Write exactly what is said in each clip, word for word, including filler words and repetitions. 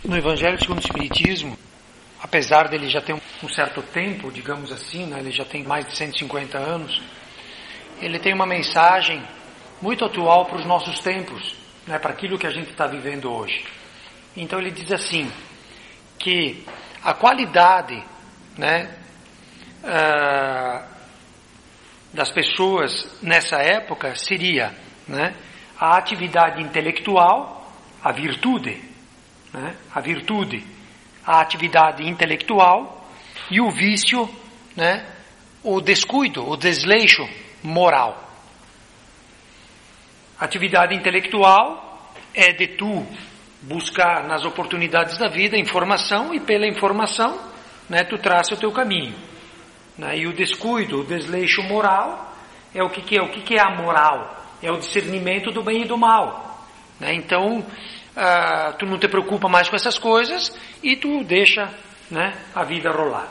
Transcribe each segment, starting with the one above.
No Evangelho segundo o Espiritismo, apesar dele já ter um certo tempo, digamos assim, né, ele já tem mais de cento e cinquenta anos, ele tem uma mensagem muito atual para os nossos tempos, né, para aquilo que a gente está vivendo hoje. Então ele diz assim, que a qualidade, né, uh, das pessoas nessa época seria, né, a atividade intelectual, a virtude, né, a virtude, a atividade intelectual e o vício, né, o descuido, o desleixo moral. Atividade intelectual é de tu buscar nas oportunidades da vida informação e pela informação, né, tu traça o teu caminho. Né, e o descuido, o desleixo moral é o que, que é? O que, que é a moral? É o discernimento do bem e do mal. Né, então, ah, tu não te preocupa mais com essas coisas e tu deixa, né, a vida rolar.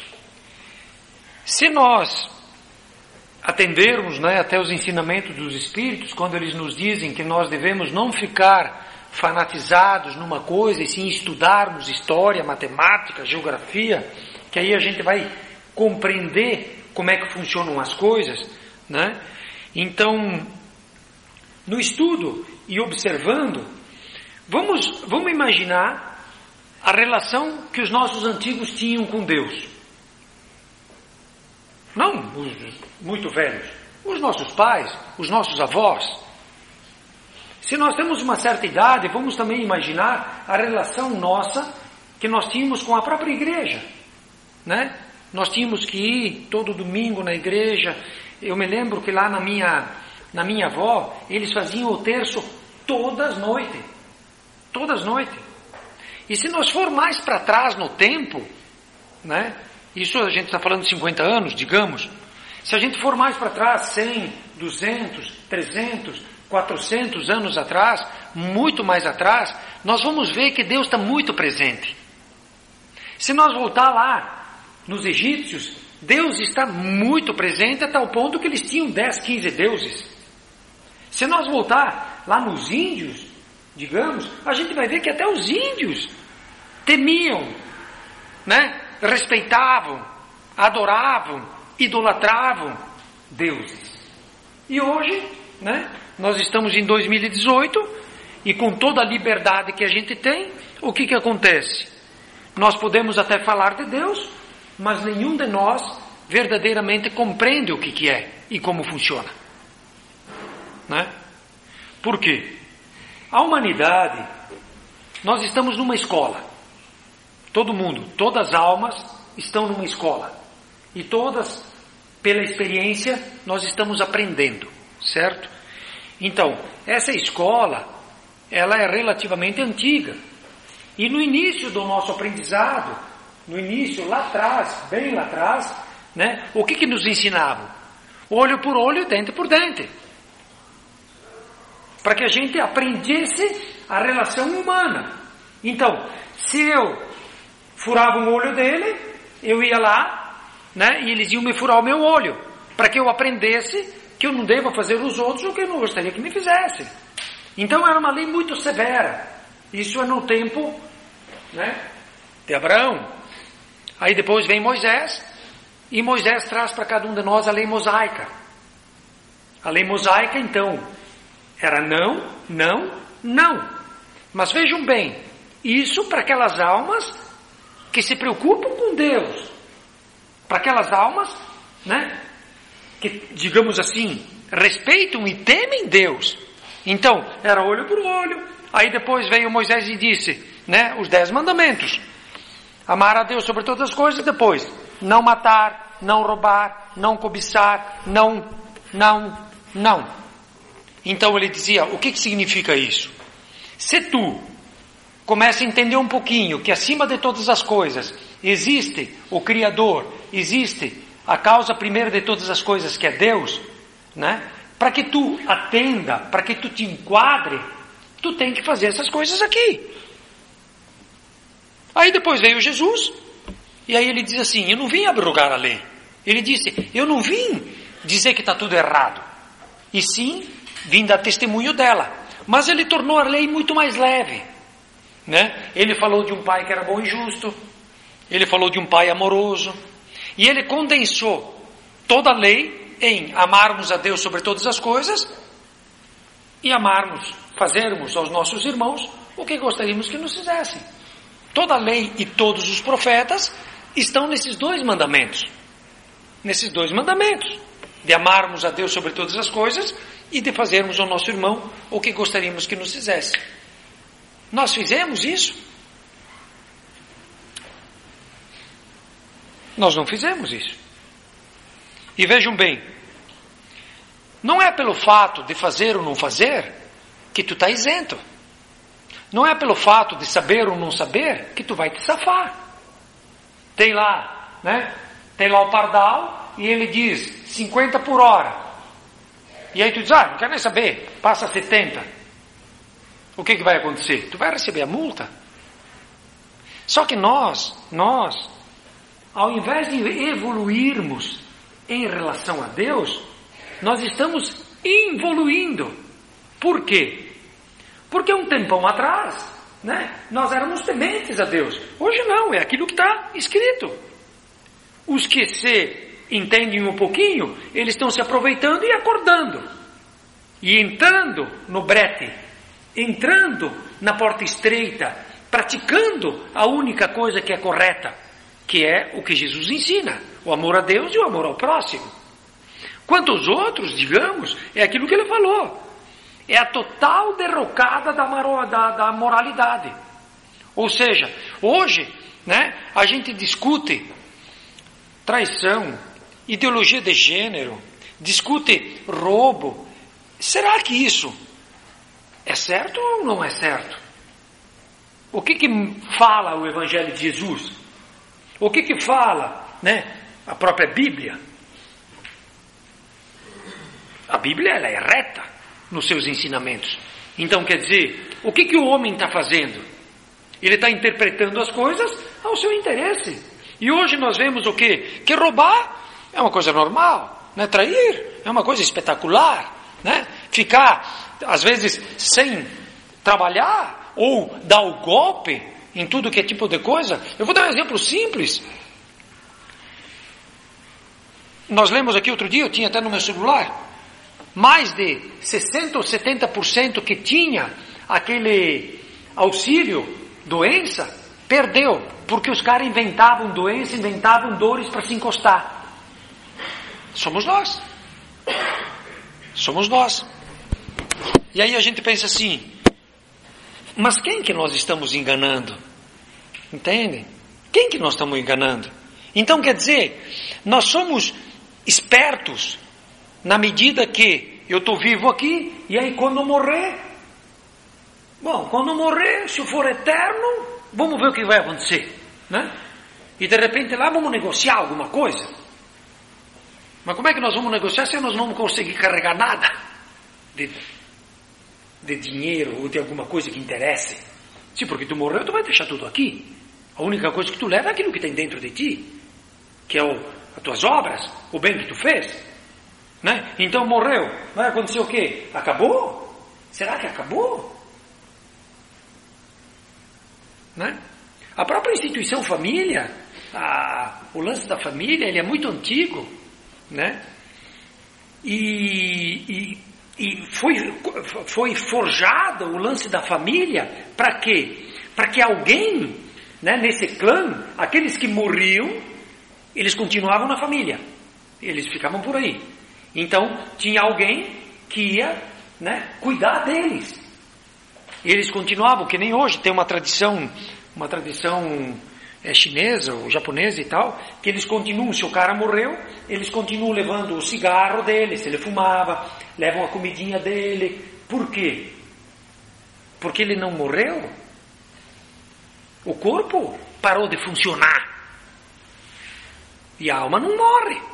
Se nós atendermos, né, até os ensinamentos dos Espíritos, quando eles nos dizem que nós devemos não ficar fanatizados numa coisa e sim estudarmos história, matemática, geografia, que aí a gente vai compreender como é que funcionam as coisas, né? Então, no estudo e observando, vamos, vamos imaginar a relação que os nossos antigos tinham com Deus. Não os muito velhos, os nossos pais, os nossos avós. Se nós temos uma certa idade, vamos também imaginar a relação nossa que nós tínhamos com a própria igreja, né? Nós tínhamos que ir todo domingo na igreja. Eu me lembro que lá na minha, na minha avó, eles faziam o terço todas as noites. Todas as noites. E se nós for mais para trás no tempo, né? Isso a gente está falando de cinquenta anos, digamos. Se a gente for mais para trás, cem, duzentos, trezentos, quatrocentos anos atrás, muito mais atrás, nós vamos ver que Deus está muito presente. Se nós voltar lá, nos egípcios, Deus está muito presente a tal ponto que eles tinham dez, quinze deuses. Se nós voltar lá nos índios, digamos, a gente vai ver que até os índios temiam, né? Respeitavam, adoravam, idolatravam deuses. E hoje, né, nós estamos em dois mil e dezoito e com toda a liberdade que a gente tem, o que que acontece? Nós podemos até falar de Deus, mas nenhum de nós verdadeiramente compreende o que que é e como funciona. Né? Por quê? A humanidade, nós estamos numa escola. Todo mundo, todas as almas estão numa escola. E todas, pela experiência, nós estamos aprendendo, certo? Então, essa escola, ela é relativamente antiga. E no início do nosso aprendizado, no início, lá atrás, bem lá atrás, né, o que que nos ensinavam? Olho por olho, dente por dente. Para que a gente aprendesse a relação humana. Então, se eu furava o olho dele, eu ia lá, né, e eles iam me furar o meu olho, para que eu aprendesse que eu não devo fazer os outros o que eu não gostaria que me fizessem. Então era uma lei muito severa. Isso é no tempo, né, de Abraão. Aí depois vem Moisés, e Moisés traz para cada um de nós a lei mosaica. A lei mosaica, então, era não, não, não. Mas vejam bem, isso para aquelas almas que se preocupam com Deus, para aquelas almas, né, que, digamos assim, respeitam e temem Deus. Então, era olho por olho. Aí depois veio Moisés e disse, né, os dez mandamentos. Amar a Deus sobre todas as coisas. Depois, não matar, não roubar, não cobiçar, não, não, não. Então ele dizia, o que que significa isso? Se tu começa a entender um pouquinho que acima de todas as coisas existe o Criador, existe a causa primeira de todas as coisas, que é Deus, né? Para que tu atenda, para que tu te enquadre, tu tem que fazer essas coisas aqui. Aí depois veio Jesus, e aí ele diz assim, eu não vim abrogar a lei. Ele disse, eu não vim dizer que está tudo errado, e sim, vim dar testemunho dela. Mas ele tornou a lei muito mais leve. né? Ele falou de um pai que era bom e justo. Ele falou de um pai amoroso. E ele condensou toda a lei em amarmos a Deus sobre todas as coisas e amarmos, fazermos aos nossos irmãos o que gostaríamos que nos fizessem. Toda a lei e todos os profetas estão nesses dois mandamentos. Nesses dois mandamentos. De amarmos a Deus sobre todas as coisas e de fazermos ao nosso irmão o que gostaríamos que nos fizesse. Nós fizemos isso? Nós não fizemos isso. E vejam bem, não é pelo fato de fazer ou não fazer que tu está isento. Não é pelo fato de saber ou não saber que tu vai te safar. Tem lá, né? Tem lá o pardal e ele diz cinquenta por hora. E aí tu diz, ah, não quero nem saber, passa setenta. O que que vai acontecer? Tu vai receber a multa. Só que nós, nós, ao invés de evoluirmos em relação a Deus, nós estamos involuindo. Por quê? Porque um tempão atrás, né, nós éramos tementes a Deus. Hoje não, é aquilo que está escrito. Os que se entendem um pouquinho, eles estão se aproveitando e acordando. E entrando no brete, entrando na porta estreita, praticando a única coisa que é correta, que é o que Jesus ensina, o amor a Deus e o amor ao próximo. Quanto aos outros, digamos, é aquilo que ele falou. É a total derrocada da, da, da moralidade. Ou seja, hoje, né, a gente discute traição, ideologia de gênero, discute roubo. Será que isso é certo ou não é certo? O que que fala o Evangelho de Jesus? O que que fala, né, a própria Bíblia? A Bíblia, ela é reta nos seus ensinamentos. Então, quer dizer, o que que o homem está fazendo? Ele está interpretando as coisas ao seu interesse. E hoje nós vemos o quê? Que roubar é uma coisa normal, né? Trair é uma coisa espetacular, né? Ficar, às vezes, sem trabalhar ou dar o golpe em tudo que é tipo de coisa. Eu vou dar um exemplo simples. Nós lemos aqui outro dia, eu tinha até no meu celular, mais de sessenta ou setenta por cento que tinha aquele auxílio doença, perdeu, porque os caras inventavam doença, inventavam dores para se encostar. Somos nós. Somos nós. E aí a gente pensa assim, mas quem que nós estamos enganando? Entendem? Quem que nós estamos enganando? Então quer dizer, nós somos espertos na medida que eu estou vivo aqui, e aí quando eu morrer, bom, quando eu morrer, se eu for eterno, vamos ver o que vai acontecer, né? E de repente lá vamos negociar alguma coisa. Mas como é que nós vamos negociar se nós não vamos conseguir carregar nada de, de dinheiro ou de alguma coisa que interesse? Sim, porque tu morreu, tu vai deixar tudo aqui. A única coisa que tu leva é aquilo que tem dentro de ti, que é o, as tuas obras, o bem que tu fez. Né? Então morreu, vai acontecer o quê? Acabou? Será que acabou? Né? A própria instituição família, a, o lance da família, ele é muito antigo, né? E, e, e foi, foi forjado o lance da família para quê? Para que alguém, né, nesse clã, aqueles que morriam, eles continuavam na família, eles ficavam por aí. Então, tinha alguém que ia, né, cuidar deles. E eles continuavam, que nem hoje tem uma tradição, uma tradição é, chinesa ou japonesa e tal, que eles continuam, se o cara morreu, eles continuam levando o cigarro dele, se ele fumava, levam a comidinha dele. Por quê? Porque ele não morreu. O corpo parou de funcionar. E a alma não morre.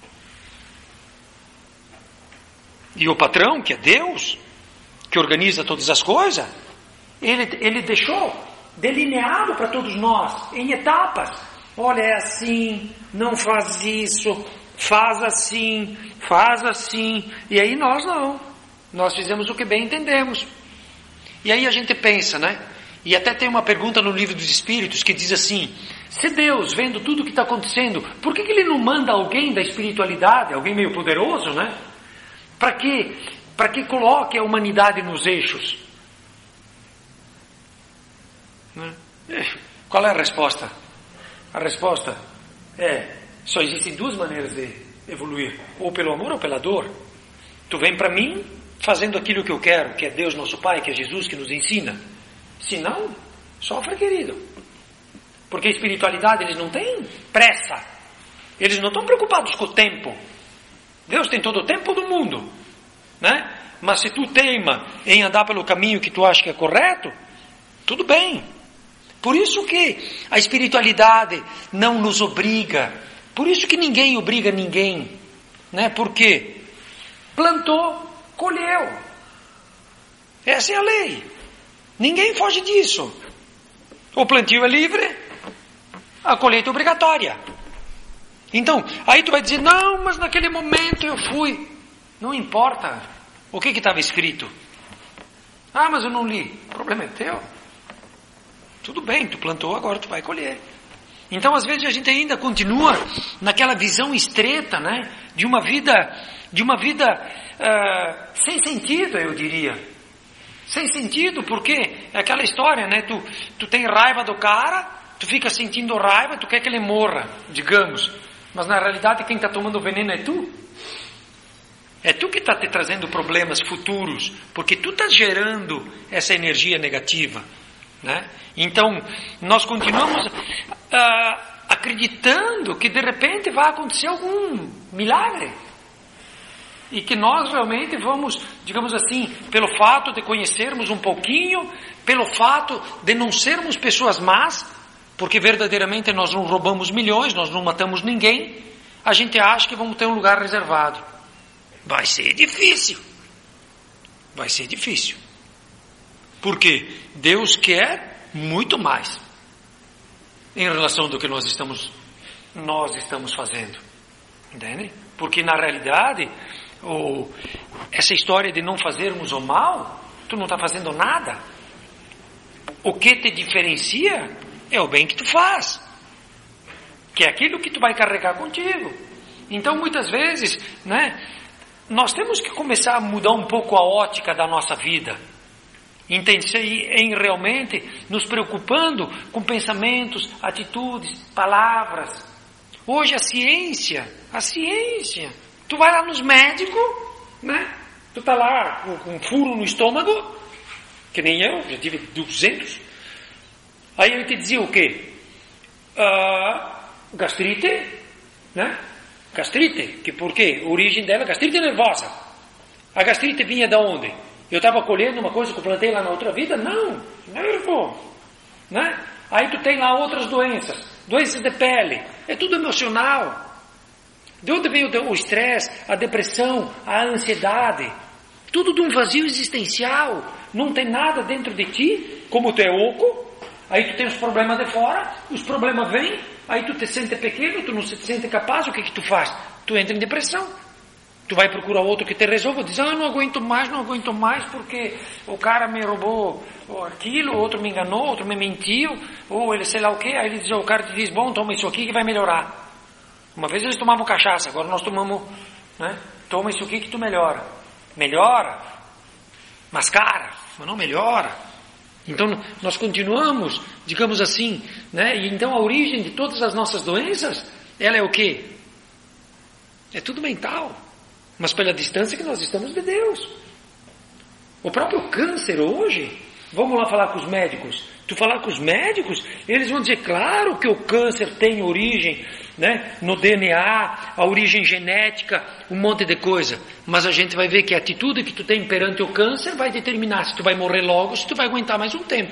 E o patrão, que é Deus, que organiza todas as coisas, ele, ele deixou delineado para todos nós, em etapas. Olha, é assim, não faz isso, faz assim, faz assim. E aí nós não. Nós fizemos o que bem entendemos. E aí a gente pensa, né? E até tem uma pergunta no Livro dos Espíritos que diz assim: se Deus, vendo tudo o que está acontecendo, por que, que Ele não manda alguém da espiritualidade, alguém meio poderoso, né? Para que, para que coloque a humanidade nos eixos? Né? Qual é a resposta? A resposta é: só existem duas maneiras de evoluir, ou pelo amor ou pela dor. Tu vem para mim fazendo aquilo que eu quero, que é Deus nosso Pai, que é Jesus que nos ensina. Se não, sofre, querido. Porque a espiritualidade, eles não têm pressa. Eles não estão preocupados com o tempo. Deus tem todo o tempo do mundo, né? Mas se tu teima em andar pelo caminho que tu acha que é correto, tudo bem. Por isso que a espiritualidade não nos obriga. Por isso que ninguém obriga ninguém, né? Porque plantou, colheu. Essa é a lei. Ninguém foge disso. O plantio é livre, a colheita é obrigatória. Então, aí tu vai dizer: não, mas naquele momento eu fui. Não importa o que estava escrito. Ah, mas eu não li. O problema é teu. Tudo bem, tu plantou, agora tu vai colher. Então, às vezes a gente ainda continua naquela visão estreita, né, de uma vida, de uma vida uh, sem sentido, eu diria. Sem sentido, porque é aquela história, né? Tu, tu tem raiva do cara, tu fica sentindo raiva, tu quer que ele morra, digamos. Mas na realidade quem está tomando o veneno é tu. É tu que está te trazendo problemas futuros, porque tu está gerando essa energia negativa, né? Então, nós continuamos uh, acreditando que de repente vai acontecer algum milagre. E que nós realmente vamos, digamos assim, pelo fato de conhecermos um pouquinho, pelo fato de não sermos pessoas más, porque verdadeiramente nós não roubamos milhões, nós não matamos ninguém, a gente acha que vamos ter um lugar reservado. Vai ser difícil. Vai ser difícil. Porque Deus quer muito mais em relação do que nós estamos, nós estamos fazendo. Entende? Porque na realidade, ou essa história de não fazermos o mal, tu não está fazendo nada. O que te diferencia é o bem que tu faz, que é aquilo que tu vai carregar contigo. Então muitas vezes, né, nós temos que começar a mudar um pouco a ótica da nossa vida, entende? Em realmente nos preocupando com pensamentos, atitudes, palavras. Hoje a ciência, a ciência, tu vai lá nos médicos, né? Tu tá lá com, com um furo no estômago, que nem eu, já tive duzentos. Aí ele te dizia o quê? Ah, gastrite, né? Gastrite, que por quê? A origem dela é gastrite nervosa. A gastrite vinha de onde? Eu estava colhendo uma coisa que eu plantei lá na outra vida? Não, nervo, né? Aí tu tem lá outras doenças, doenças de pele, é tudo emocional. De onde veio o estresse, a depressão, a ansiedade? Tudo de um vazio existencial. Não tem nada dentro de ti, como tu é oco. Aí tu tem os problemas de fora, os problemas vêm, aí tu te sente pequeno, tu não se sente capaz, o que que tu faz? Tu entra em depressão. Tu vai procurar outro que te resolva, diz: ah, não aguento mais, não aguento mais, porque o cara me roubou aquilo, outro me enganou, outro me mentiu, ou ele sei lá o quê. Aí ele diz, o cara te diz: bom, toma isso aqui que vai melhorar. Uma vez eles tomavam cachaça, agora nós tomamos, né? Toma isso aqui que tu melhora. Melhora, mascara, mas não melhora. Então nós continuamos, digamos assim, né? E então a origem de todas as nossas doenças, ela é o quê? É tudo mental, mas pela distância que nós estamos de Deus. O próprio câncer hoje, vamos lá falar com os médicos. Tu falar com os médicos, eles vão dizer, claro que o câncer tem origem, né, no D N A, a origem genética, um monte de coisa. Mas a gente vai ver que a atitude que tu tem perante o câncer vai determinar se tu vai morrer logo, se tu vai aguentar mais um tempo.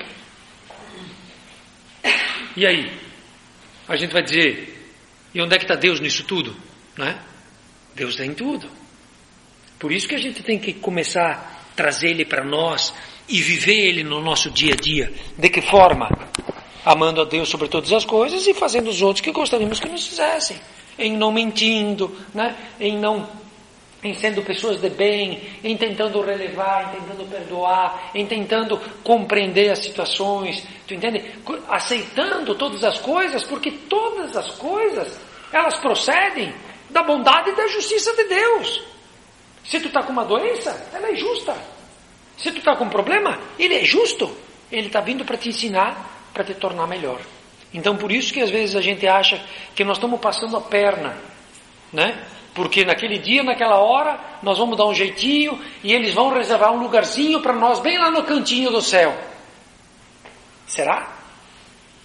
E aí? A gente vai dizer, e onde é que está Deus nisso tudo? Né? Deus está em tudo. Por isso que a gente tem que começar a trazer Ele para nós e viver Ele no nosso dia a dia. De que forma? Amando a Deus sobre todas as coisas e fazendo os outros que gostaríamos que nos fizessem. Em não mentindo, né? Em não em sendo pessoas de bem, em tentando relevar, em tentando perdoar, em tentando compreender as situações, tu entende? Aceitando todas as coisas, porque todas as coisas, elas procedem da bondade e da justiça de Deus. Se tu está com uma doença, ela é justa. Se tu está com um problema, ele é justo. Ele está vindo para te ensinar, para te tornar melhor. Então por isso que às vezes a gente acha que nós estamos passando a perna, né? Porque naquele dia, naquela hora, nós vamos dar um jeitinho e eles vão reservar um lugarzinho para nós bem lá no cantinho do céu. Será?